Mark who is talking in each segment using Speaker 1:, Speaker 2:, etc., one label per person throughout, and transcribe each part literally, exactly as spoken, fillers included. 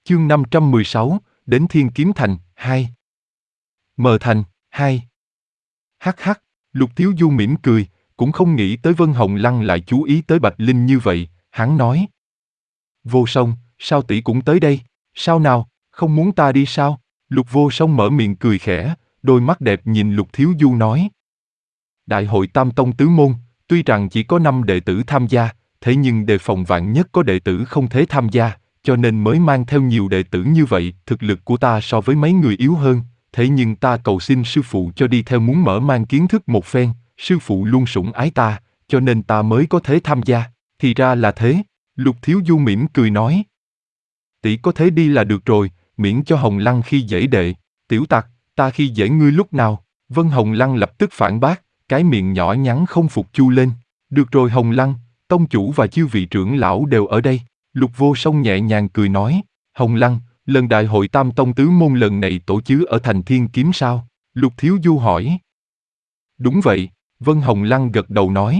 Speaker 1: Chương năm trăm mười sáu, đến Thiên Kiếm Thành, hai. Mờ Thành, hai. Hắc hắc, Lục Thiếu Du mỉm cười, cũng không nghĩ tới Vân Hồng Lăng lại chú ý tới Bạch Linh như vậy, hắn nói. Vô Song, sao tỷ cũng tới đây, sao nào, không muốn ta đi sao? Lục Vô Song mở miệng cười khẽ, đôi mắt đẹp nhìn Lục Thiếu Du nói. Đại hội Tam Tông Tứ Môn, tuy rằng chỉ có năm đệ tử tham gia, thế nhưng đề phòng vạn nhất có đệ tử không thể tham gia, cho nên mới mang theo nhiều đệ tử như vậy. Thực lực của ta so với mấy người yếu hơn, thế nhưng ta cầu xin sư phụ cho đi theo, muốn mở mang kiến thức một phen, sư phụ luôn sủng ái ta, cho nên ta mới có thể tham gia. Thì ra là thế, Lục Thiếu Du mỉm cười nói. Tỷ có thế đi là được rồi, miễn cho Hồng Lăng khi dễ đệ. Tiểu tặc, ta khi dễ ngươi lúc nào? Vân Hồng Lăng lập tức phản bác, cái miệng nhỏ nhắn không phục chu lên. Được rồi Hồng Lăng, tông chủ và chư vị trưởng lão đều ở đây. Lục Vô Song nhẹ nhàng cười nói. Hồng Lăng, lần đại hội Tam Tông Tứ Môn lần này tổ chức ở thành Thiên Kiếm sao? Lục Thiếu Du hỏi. Đúng vậy, Vân Hồng Lăng gật đầu nói.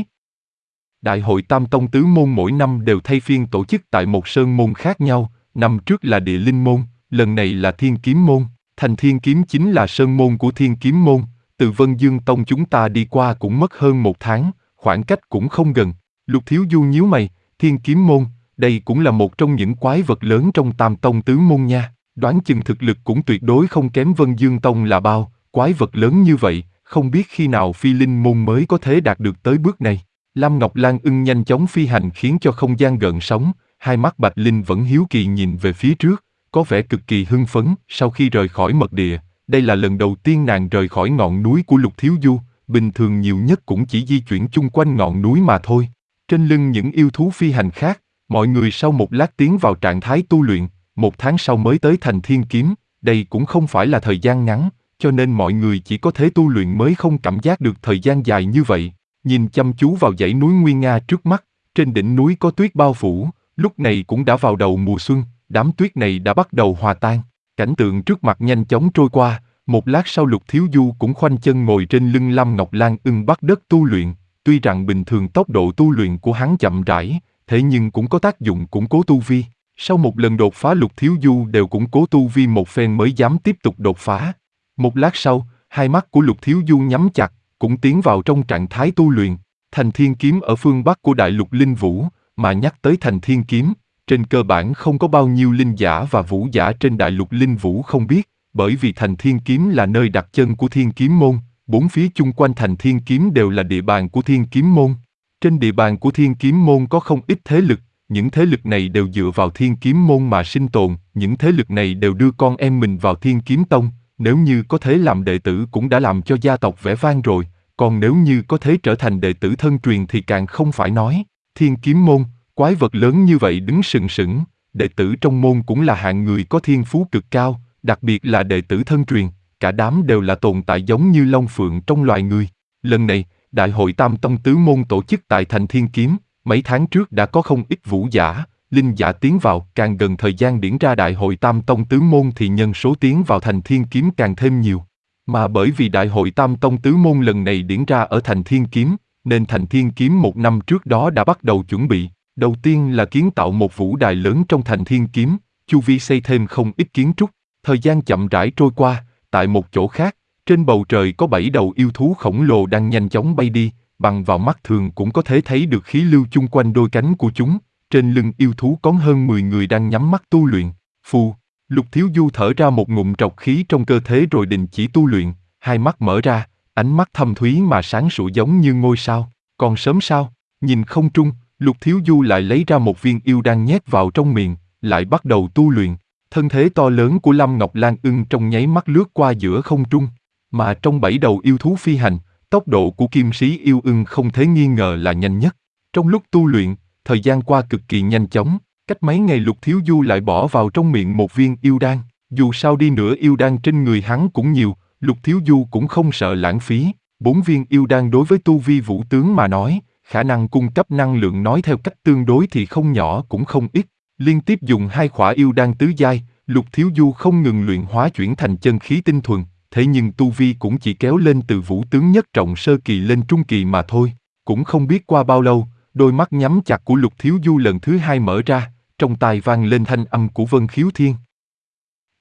Speaker 1: Đại hội Tam Tông Tứ Môn mỗi năm đều thay phiên tổ chức tại một sơn môn khác nhau, năm trước là Địa Linh Môn, lần này là Thiên Kiếm Môn. Thành Thiên Kiếm chính là sơn môn của Thiên Kiếm Môn, từ Vân Dương Tông chúng ta đi qua cũng mất hơn một tháng, khoảng cách cũng không gần. Lục Thiếu Du nhíu mày, Thiên Kiếm Môn, đây cũng là một trong những quái vật lớn trong Tam Tông Tứ Môn nha, đoán chừng thực lực cũng tuyệt đối không kém Vân Dương Tông là bao, quái vật lớn như vậy, không biết khi nào Phi Linh Môn mới có thể đạt được tới bước này. Lam Ngọc Lan ưng nhanh chóng phi hành khiến cho không gian gợn sóng, hai mắt Bạch Linh vẫn hiếu kỳ nhìn về phía trước, có vẻ cực kỳ hưng phấn. Sau khi rời khỏi mật địa, đây là lần đầu tiên nàng rời khỏi ngọn núi của Lục Thiếu Du, bình thường nhiều nhất cũng chỉ di chuyển chung quanh ngọn núi mà thôi. Trên lưng những yêu thú phi hành khác, mọi người sau một lát tiến vào trạng thái tu luyện, một tháng sau mới tới thành Thiên Kiếm, đây cũng không phải là thời gian ngắn, cho nên mọi người chỉ có thể tu luyện mới không cảm giác được thời gian dài như vậy. Nhìn chăm chú vào dãy núi Nguy Nga trước mắt, trên đỉnh núi có tuyết bao phủ, lúc này cũng đã vào đầu mùa xuân, đám tuyết này đã bắt đầu hòa tan. Cảnh tượng trước mặt nhanh chóng trôi qua, một lát sau Lục Thiếu Du cũng khoanh chân ngồi trên lưng Lam Ngọc Lan ưng bắt đất tu luyện, tuy rằng bình thường tốc độ tu luyện của hắn chậm rãi, thế nhưng cũng có tác dụng củng cố tu vi. Sau một lần đột phá Lục Thiếu Du đều củng cố tu vi một phen mới dám tiếp tục đột phá. Một lát sau, hai mắt của Lục Thiếu Du nhắm chặt, cũng tiến vào trong trạng thái tu luyện. Thành Thiên Kiếm ở phương Bắc của Đại Lục Linh Vũ, mà nhắc tới Thành Thiên Kiếm, trên cơ bản không có bao nhiêu linh giả và vũ giả trên Đại Lục Linh Vũ không biết, bởi vì Thành Thiên Kiếm là nơi đặt chân của Thiên Kiếm Môn, bốn phía chung quanh Thành Thiên Kiếm đều là địa bàn của Thiên Kiếm Môn. Trên địa bàn của Thiên Kiếm Môn có không ít thế lực, những thế lực này đều dựa vào Thiên Kiếm Môn mà sinh tồn, những thế lực này đều đưa con em mình vào Thiên Kiếm Tông, nếu như có thể làm đệ tử cũng đã làm cho gia tộc vẻ vang rồi, còn nếu như có thể trở thành đệ tử thân truyền thì càng không phải nói. Thiên Kiếm Môn, quái vật lớn như vậy đứng sừng sững, đệ tử trong môn cũng là hạng người có thiên phú cực cao, đặc biệt là đệ tử thân truyền, cả đám đều là tồn tại giống như long phượng trong loài người. Lần này, Đại hội Tam Tông Tứ Môn tổ chức tại Thành Thiên Kiếm, mấy tháng trước đã có không ít vũ giả, linh giả tiến vào, càng gần thời gian điển ra Đại hội Tam Tông Tứ Môn thì nhân số tiến vào Thành Thiên Kiếm càng thêm nhiều. Mà bởi vì Đại hội Tam Tông Tứ Môn lần này điển ra ở Thành Thiên Kiếm, nên Thành Thiên Kiếm một năm trước đó đã bắt đầu chuẩn bị. Đầu tiên là kiến tạo một vũ đài lớn trong Thành Thiên Kiếm, chu vi xây thêm không ít kiến trúc. Thời gian chậm rãi trôi qua, tại một chỗ khác, trên bầu trời có bảy đầu yêu thú khổng lồ đang nhanh chóng bay đi, bằng vào mắt thường cũng có thể thấy được khí lưu chung quanh đôi cánh của chúng. Trên lưng yêu thú có hơn mười người đang nhắm mắt tu luyện. Phù, Lục Thiếu Du thở ra một ngụm trọc khí trong cơ thể rồi đình chỉ tu luyện, hai mắt mở ra, ánh mắt thâm thúy mà sáng sủa giống như ngôi sao. Còn sớm sao? Nhìn không trung, Lục Thiếu Du lại lấy ra một viên yêu đan nhét vào trong miệng, lại bắt đầu tu luyện. Thân thế to lớn của Lam Ngọc Lan ưng trong nháy mắt lướt qua giữa không trung, mà trong bảy đầu yêu thú phi hành, tốc độ của Kim Sĩ yêu ưng không thể nghi ngờ là nhanh nhất. Trong lúc tu luyện, thời gian qua cực kỳ nhanh chóng, cách mấy ngày Lục Thiếu Du lại bỏ vào trong miệng một viên yêu đan. Dù sao đi nữa yêu đan trên người hắn cũng nhiều, Lục Thiếu Du cũng không sợ lãng phí. Bốn viên yêu đan đối với tu vi vũ tướng mà nói, khả năng cung cấp năng lượng nói theo cách tương đối thì không nhỏ cũng không ít. Liên tiếp dùng hai khỏa yêu đan tứ giai, Lục Thiếu Du không ngừng luyện hóa chuyển thành chân khí tinh thuần, thế nhưng tu vi cũng chỉ kéo lên từ vũ tướng nhất trọng sơ kỳ lên trung kỳ mà thôi. Cũng không biết qua bao lâu, đôi mắt nhắm chặt của Lục Thiếu Du lần thứ hai mở ra, trong tai vang lên thanh âm của Vân Khiếu Thiên.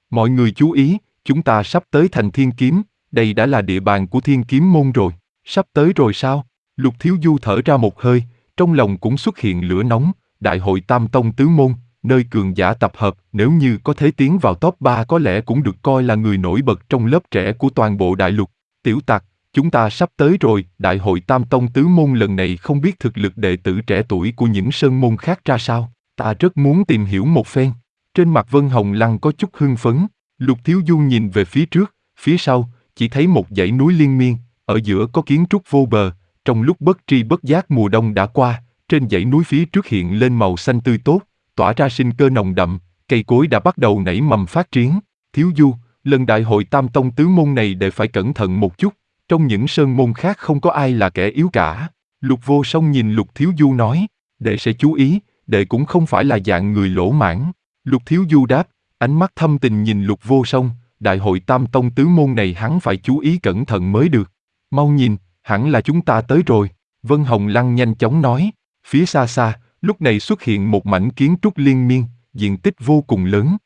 Speaker 1: Mọi người chú ý, chúng ta sắp tới thành Thiên Kiếm, đây đã là địa bàn của Thiên Kiếm môn rồi. Sắp tới rồi sao? Lục Thiếu Du thở ra một hơi, trong lòng cũng xuất hiện lửa nóng. Đại hội Tam Tông Tứ Môn, nơi cường giả tập hợp, nếu như có thể tiến vào top ba có lẽ cũng được coi là người nổi bật trong lớp trẻ của toàn bộ đại lục. Tiểu Tặc, chúng ta sắp tới rồi. Đại hội Tam Tông Tứ Môn lần này không biết thực lực đệ tử trẻ tuổi của những sơn môn khác ra sao. Ta rất muốn tìm hiểu một phen. Trên mặt Vân Hồng Lăng có chút hưng phấn. Lục Thiếu Du nhìn về phía trước, phía sau, chỉ thấy một dãy núi liên miên, ở giữa có kiến trúc vô bờ. Trong lúc bất tri bất giác mùa đông đã qua, trên dãy núi phía trước hiện lên màu xanh tươi tốt, tỏa ra sinh cơ nồng đậm, cây cối đã bắt đầu nảy mầm phát triển. Thiếu Du, lần đại hội Tam Tông Tứ Môn này đệ phải cẩn thận một chút, trong những sơn môn khác không có ai là kẻ yếu cả. Lục Vô Song nhìn Lục Thiếu Du nói, đệ sẽ chú ý, đệ cũng không phải là dạng người lỗ mãn. Lục Thiếu Du đáp, ánh mắt thâm tình nhìn Lục Vô Song, đại hội Tam Tông Tứ Môn này hắn phải chú ý cẩn thận mới được. Mau nhìn, hẳn là chúng ta tới rồi. Vân Hồng Lăng nhanh chóng nói, phía xa xa, lúc này xuất hiện một mảnh kiến trúc liên miên, diện tích vô cùng lớn,